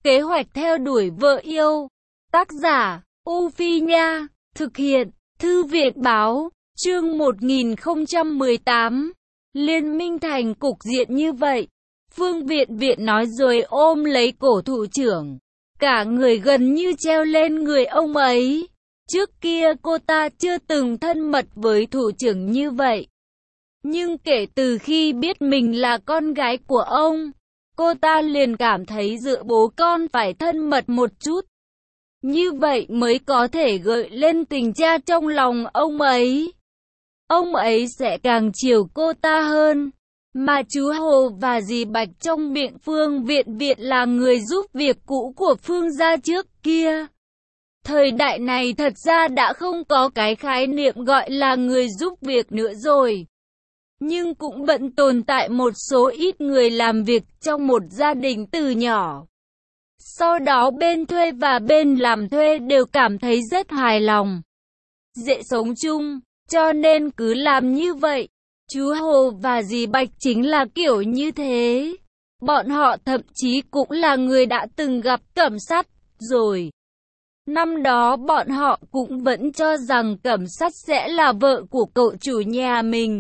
Kế hoạch theo đuổi vợ yêu. Tác giả, U Phi Nha. Thực hiện, Thư viện Báo. Chương 1018. Liên minh thành cục diện như vậy. Phương Viện Viện nói rồi ôm lấy cổ thủ trưởng. Cả người gần như treo lên người ông ấy. Trước kia cô ta chưa từng thân mật với thủ trưởng như vậy. Nhưng kể từ khi biết mình là con gái của ông, cô ta liền cảm thấy giữa bố con phải thân mật một chút. Như vậy mới có thể gợi lên tình cha trong lòng ông ấy. Ông ấy sẽ càng chiều cô ta hơn. Mà chú Hồ và dì Bạch trong miệng Phương Viện Viện là người giúp việc cũ của Phương gia trước kia. Thời đại này thật ra đã không có cái khái niệm gọi là người giúp việc nữa rồi. Nhưng cũng vẫn tồn tại một số ít người làm việc trong một gia đình từ nhỏ. Sau đó bên thuê và bên làm thuê đều cảm thấy rất hài lòng, dễ sống chung, cho nên cứ làm như vậy. Chú Hồ và dì Bạch chính là kiểu như thế. Bọn họ thậm chí cũng là người đã từng gặp Cẩm Sắt rồi. Năm đó bọn họ cũng vẫn cho rằng Cẩm Sắt sẽ là vợ của cậu chủ nhà mình.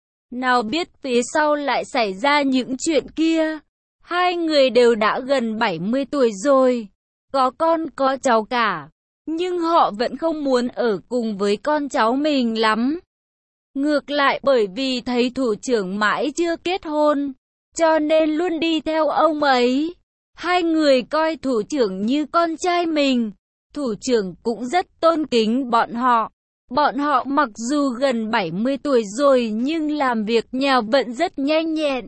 Nào biết phía sau lại xảy ra những chuyện kia. Hai người đều đã gần 70 tuổi rồi, có con có cháu cả. Nhưng họ vẫn không muốn ở cùng với con cháu mình lắm. Ngược lại bởi vì thấy thủ trưởng mãi chưa kết hôn, cho nên luôn đi theo ông ấy. Hai người coi thủ trưởng như con trai mình. Thủ trưởng cũng rất tôn kính bọn họ. Bọn họ mặc dù gần 70 tuổi rồi nhưng làm việc nhà vẫn rất nhanh nhẹn.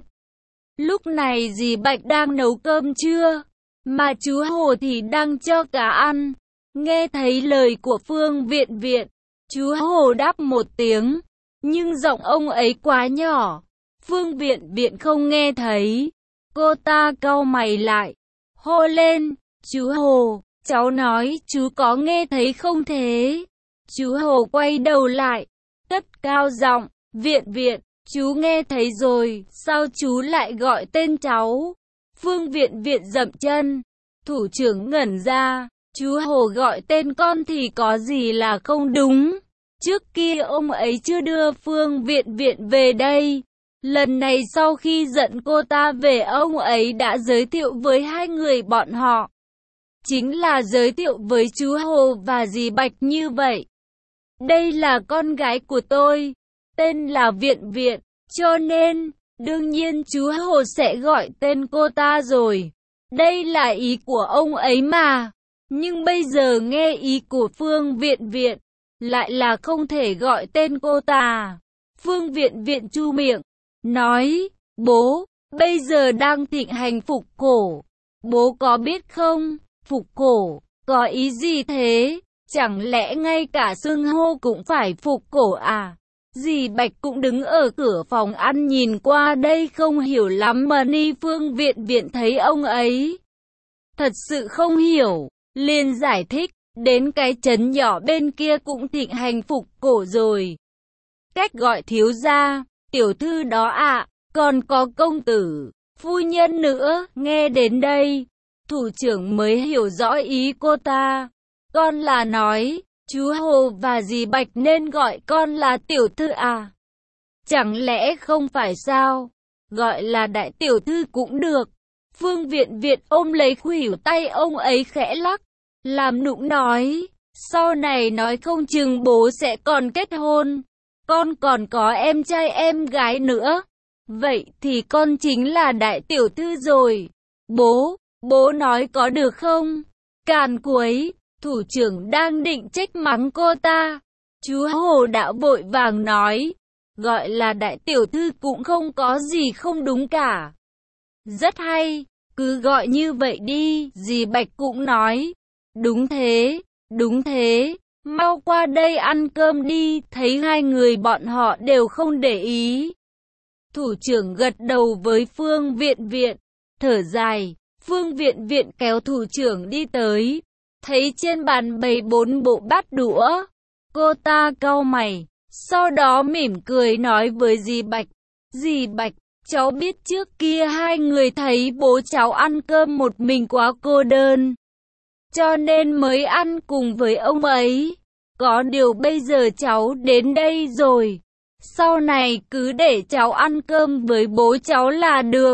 Lúc này dì Bạch đang nấu cơm trưa, mà chú Hồ thì đang cho cá ăn. Nghe thấy lời của Phương Viện Viện, chú Hồ đáp một tiếng, nhưng giọng ông ấy quá nhỏ. Phương Viện Viện không nghe thấy. Cô ta cau mày lại, hô lên, chú Hồ, cháu nói chú có nghe thấy không thế? Chú Hồ quay đầu lại, cất cao giọng, Viện Viện, chú nghe thấy rồi, sao chú lại gọi tên cháu? Phương Viện Viện dậm chân. Thủ trưởng ngẩn ra, chú Hồ gọi tên con thì có gì là không đúng. Trước kia ông ấy chưa đưa Phương Viện Viện về đây. Lần này sau khi dẫn cô ta về ông ấy đã giới thiệu với hai người bọn họ. Chính là giới thiệu với chú Hồ và dì Bạch như vậy. Đây là con gái của tôi, tên là Viện Viện, cho nên, đương nhiên chú Hồ sẽ gọi tên cô ta rồi. Đây là ý của ông ấy mà. Nhưng bây giờ nghe ý của Phương Viện Viện, lại là không thể gọi tên cô ta. Phương Viện Viện chu miệng, nói, bố, bây giờ đang thịnh hành phục cổ. Bố có biết không, phục cổ, có ý gì thế? Chẳng lẽ ngay cả xưng hô cũng phải phục cổ à? Dì Bạch cũng đứng ở cửa phòng ăn nhìn qua đây không hiểu lắm mà ni Phương Viện Viện thấy ông ấy thật sự không hiểu, liền giải thích, đến cái trấn nhỏ bên kia cũng thịnh hành phục cổ rồi. Cách gọi thiếu gia, tiểu thư đó ạ, còn có công tử, phu nhân nữa, nghe đến đây, thủ trưởng mới hiểu rõ ý cô ta. Con là nói, chú Hồ và dì Bạch nên gọi con là tiểu thư à? Chẳng lẽ không phải sao? Gọi là đại tiểu thư cũng được. Phương Viện Viện ôm lấy khuỷu tay ông ấy khẽ lắc, làm nũng nói, sau này nói không chừng bố sẽ còn kết hôn. Con còn có em trai em gái nữa. Vậy thì con chính là đại tiểu thư rồi. Bố nói có được không? Càn quấy. Thủ trưởng đang định trách mắng cô ta. Chú Hồ đã vội vàng nói, gọi là đại tiểu thư cũng không có gì không đúng cả. Rất hay, cứ gọi như vậy đi, dì Bạch cũng nói. Đúng thế, mau qua đây ăn cơm đi, thấy hai người bọn họ đều không để ý. Thủ trưởng gật đầu với Phương Viện Viện, thở dài, Phương Viện Viện kéo thủ trưởng đi tới. Thấy trên bàn bày 4 bộ bát đũa, cô ta cau mày, sau đó mỉm cười nói với dì Bạch, cháu biết trước kia hai người thấy bố cháu ăn cơm một mình quá cô đơn, cho nên mới ăn cùng với ông ấy. Có điều bây giờ cháu đến đây rồi, sau này cứ để cháu ăn cơm với bố cháu là được.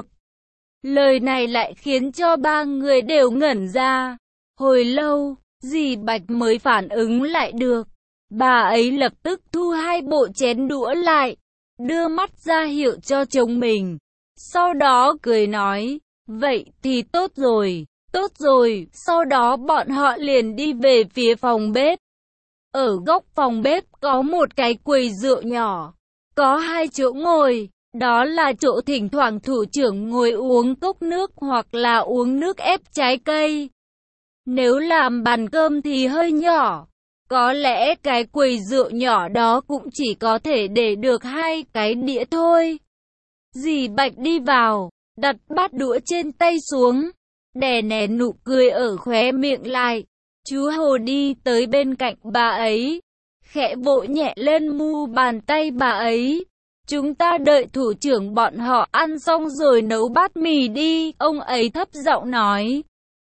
Lời này lại khiến cho ba người đều ngẩn ra. Hồi lâu, dì Bạch mới phản ứng lại được. Bà ấy lập tức thu hai bộ chén đũa lại, đưa mắt ra hiệu cho chồng mình. Sau đó cười nói, vậy thì tốt rồi, tốt rồi. Sau đó bọn họ liền đi về phía phòng bếp. Ở góc phòng bếp có một cái quầy rượu nhỏ, có hai chỗ ngồi. Đó là chỗ thỉnh thoảng thủ trưởng ngồi uống cốc nước hoặc là uống nước ép trái cây. Nếu làm bàn cơm thì hơi nhỏ, có lẽ cái quầy rượu nhỏ đó cũng chỉ có thể để được hai cái đĩa thôi. Dì Bạch đi vào, đặt bát đũa trên tay xuống, đè nén nụ cười ở khóe miệng lại. Chú Hồ đi tới bên cạnh bà ấy, khẽ vỗ nhẹ lên mu bàn tay bà ấy. Chúng ta đợi thủ trưởng bọn họ ăn xong rồi nấu bát mì đi, ông ấy thấp giọng nói.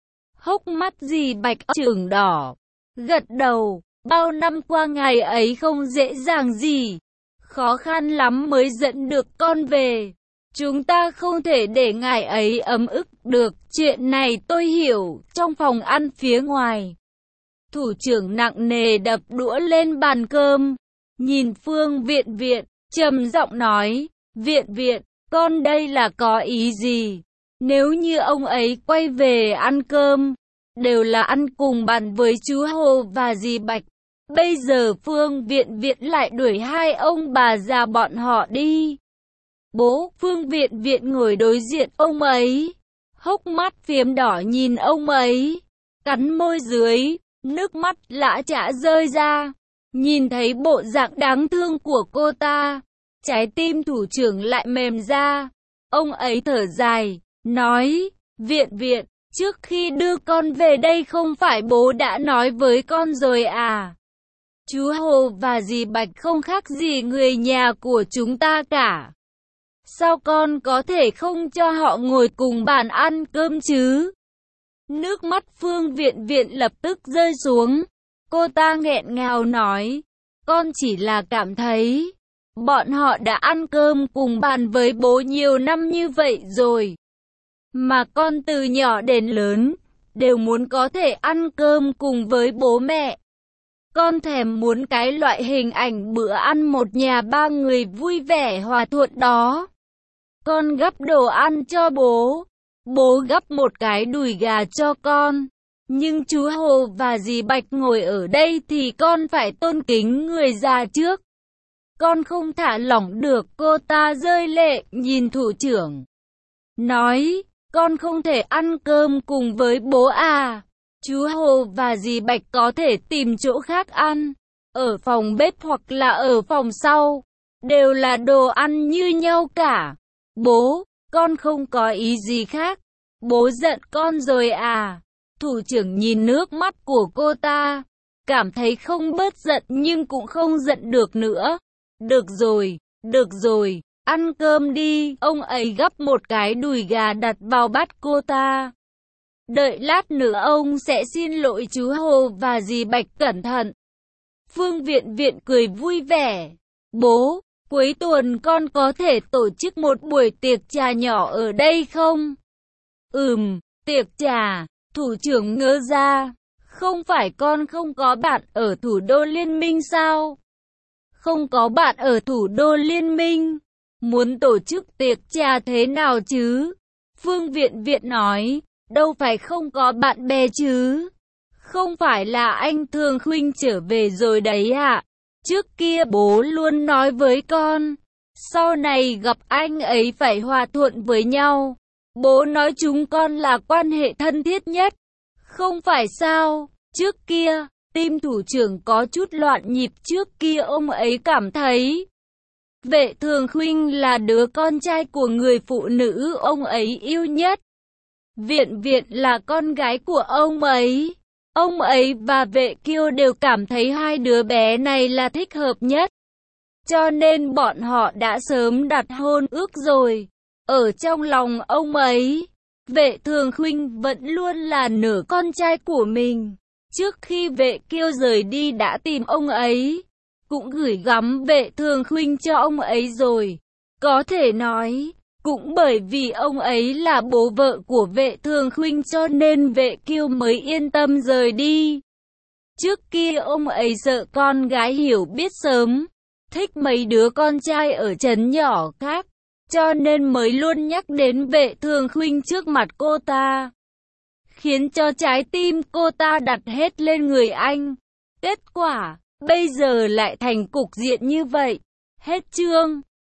Hốc mắt dì Bạch chưởng đỏ, gật đầu, bao năm qua ngày ấy không dễ dàng gì, khó khăn lắm mới dẫn được con về. Chúng ta không thể để ngài ấy ấm ức được, chuyện này tôi hiểu. Trong phòng ăn phía ngoài, thủ trưởng nặng nề đập đũa lên bàn cơm, nhìn Phương Viện Viện, trầm giọng nói, Viện Viện, con đây là có ý gì? Nếu như ông ấy quay về ăn cơm, đều là ăn cùng bàn với chú Hồ và dì Bạch. Bây giờ Phương Viện Viện lại đuổi hai ông bà già bọn họ đi. Bố, Phương Viện Viện ngồi đối diện ông ấy, hốc mắt phiếm đỏ nhìn ông ấy, cắn môi dưới, nước mắt lã chã rơi ra. Nhìn thấy bộ dạng đáng thương của cô ta, trái tim thủ trưởng lại mềm ra. Ông ấy thở dài, nói, Viện Viện, trước khi đưa con về đây không phải bố đã nói với con rồi à? Chú Hồ và dì Bạch không khác gì người nhà của chúng ta cả. Sao con có thể không cho họ ngồi cùng bàn ăn cơm chứ? Nước mắt Phương Viện Viện lập tức rơi xuống. Cô ta nghẹn ngào nói, con chỉ là cảm thấy, bọn họ đã ăn cơm cùng bàn với bố nhiều năm như vậy rồi. Mà con từ nhỏ đến lớn, đều muốn có thể ăn cơm cùng với bố mẹ. Con thèm muốn cái loại hình ảnh bữa ăn một nhà ba người vui vẻ hòa thuận đó. Con gắp đồ ăn cho bố, bố gắp một cái đùi gà cho con. Nhưng chú Hồ và dì Bạch ngồi ở đây thì con phải tôn kính người già trước. Con không thả lỏng được. Cô ta rơi lệ nhìn thủ trưởng, nói, con không thể ăn cơm cùng với bố à? Chú Hồ và dì Bạch có thể tìm chỗ khác ăn, ở phòng bếp hoặc là ở phòng sau, đều là đồ ăn như nhau cả. Bố, con không có ý gì khác. Bố giận con rồi à? Thủ trưởng nhìn nước mắt của cô ta, cảm thấy không bớt giận nhưng cũng không giận được nữa. Được rồi, ăn cơm đi. Ông ấy gắp một cái đùi gà đặt vào bát cô ta. Đợi lát nữa ông sẽ xin lỗi chú Hồ và dì Bạch cẩn thận. Phương Viện Viện cười vui vẻ. Bố, cuối tuần con có thể tổ chức một buổi tiệc trà nhỏ ở đây không? Tiệc trà. Thủ trưởng ngớ ra. Không phải con không có bạn ở thủ đô Liên minh sao? Không có bạn ở thủ đô Liên minh, muốn tổ chức tiệc trà thế nào chứ? Phương Viện Viện nói, đâu phải không có bạn bè chứ? Không phải là anh Thường Khuynh trở về rồi đấy ạ? Trước kia bố luôn nói với con, sau này gặp anh ấy phải hòa thuận với nhau. Bố nói chúng con là quan hệ thân thiết nhất, không phải sao? Trước kia, tim thủ trưởng có chút loạn nhịp. Trước kia ông ấy cảm thấy Vệ Thường Khuynh là đứa con trai của người phụ nữ ông ấy yêu nhất. Viện Viện là con gái của ông ấy. Ông ấy và Vệ Kiêu đều cảm thấy hai đứa bé này là thích hợp nhất. Cho nên bọn họ đã sớm đặt hôn ước rồi. Ở trong lòng ông ấy, Vệ Thường Khuynh vẫn luôn là nửa con trai của mình. Trước khi Vệ Kiêu rời đi đã tìm ông ấy, cũng gửi gắm Vệ Thường Khuynh cho ông ấy rồi. Có thể nói, cũng bởi vì ông ấy là bố vợ của Vệ Thường Khuynh cho nên Vệ Kiêu mới yên tâm rời đi. Trước kia ông ấy sợ con gái hiểu biết sớm, thích mấy đứa con trai ở trấn nhỏ khác, cho nên mới luôn nhắc đến Vệ Thường Khuynh trước mặt cô ta, khiến cho trái tim cô ta đặt hết lên người anh. Kết quả, bây giờ lại thành cục diện như vậy. Hết chương.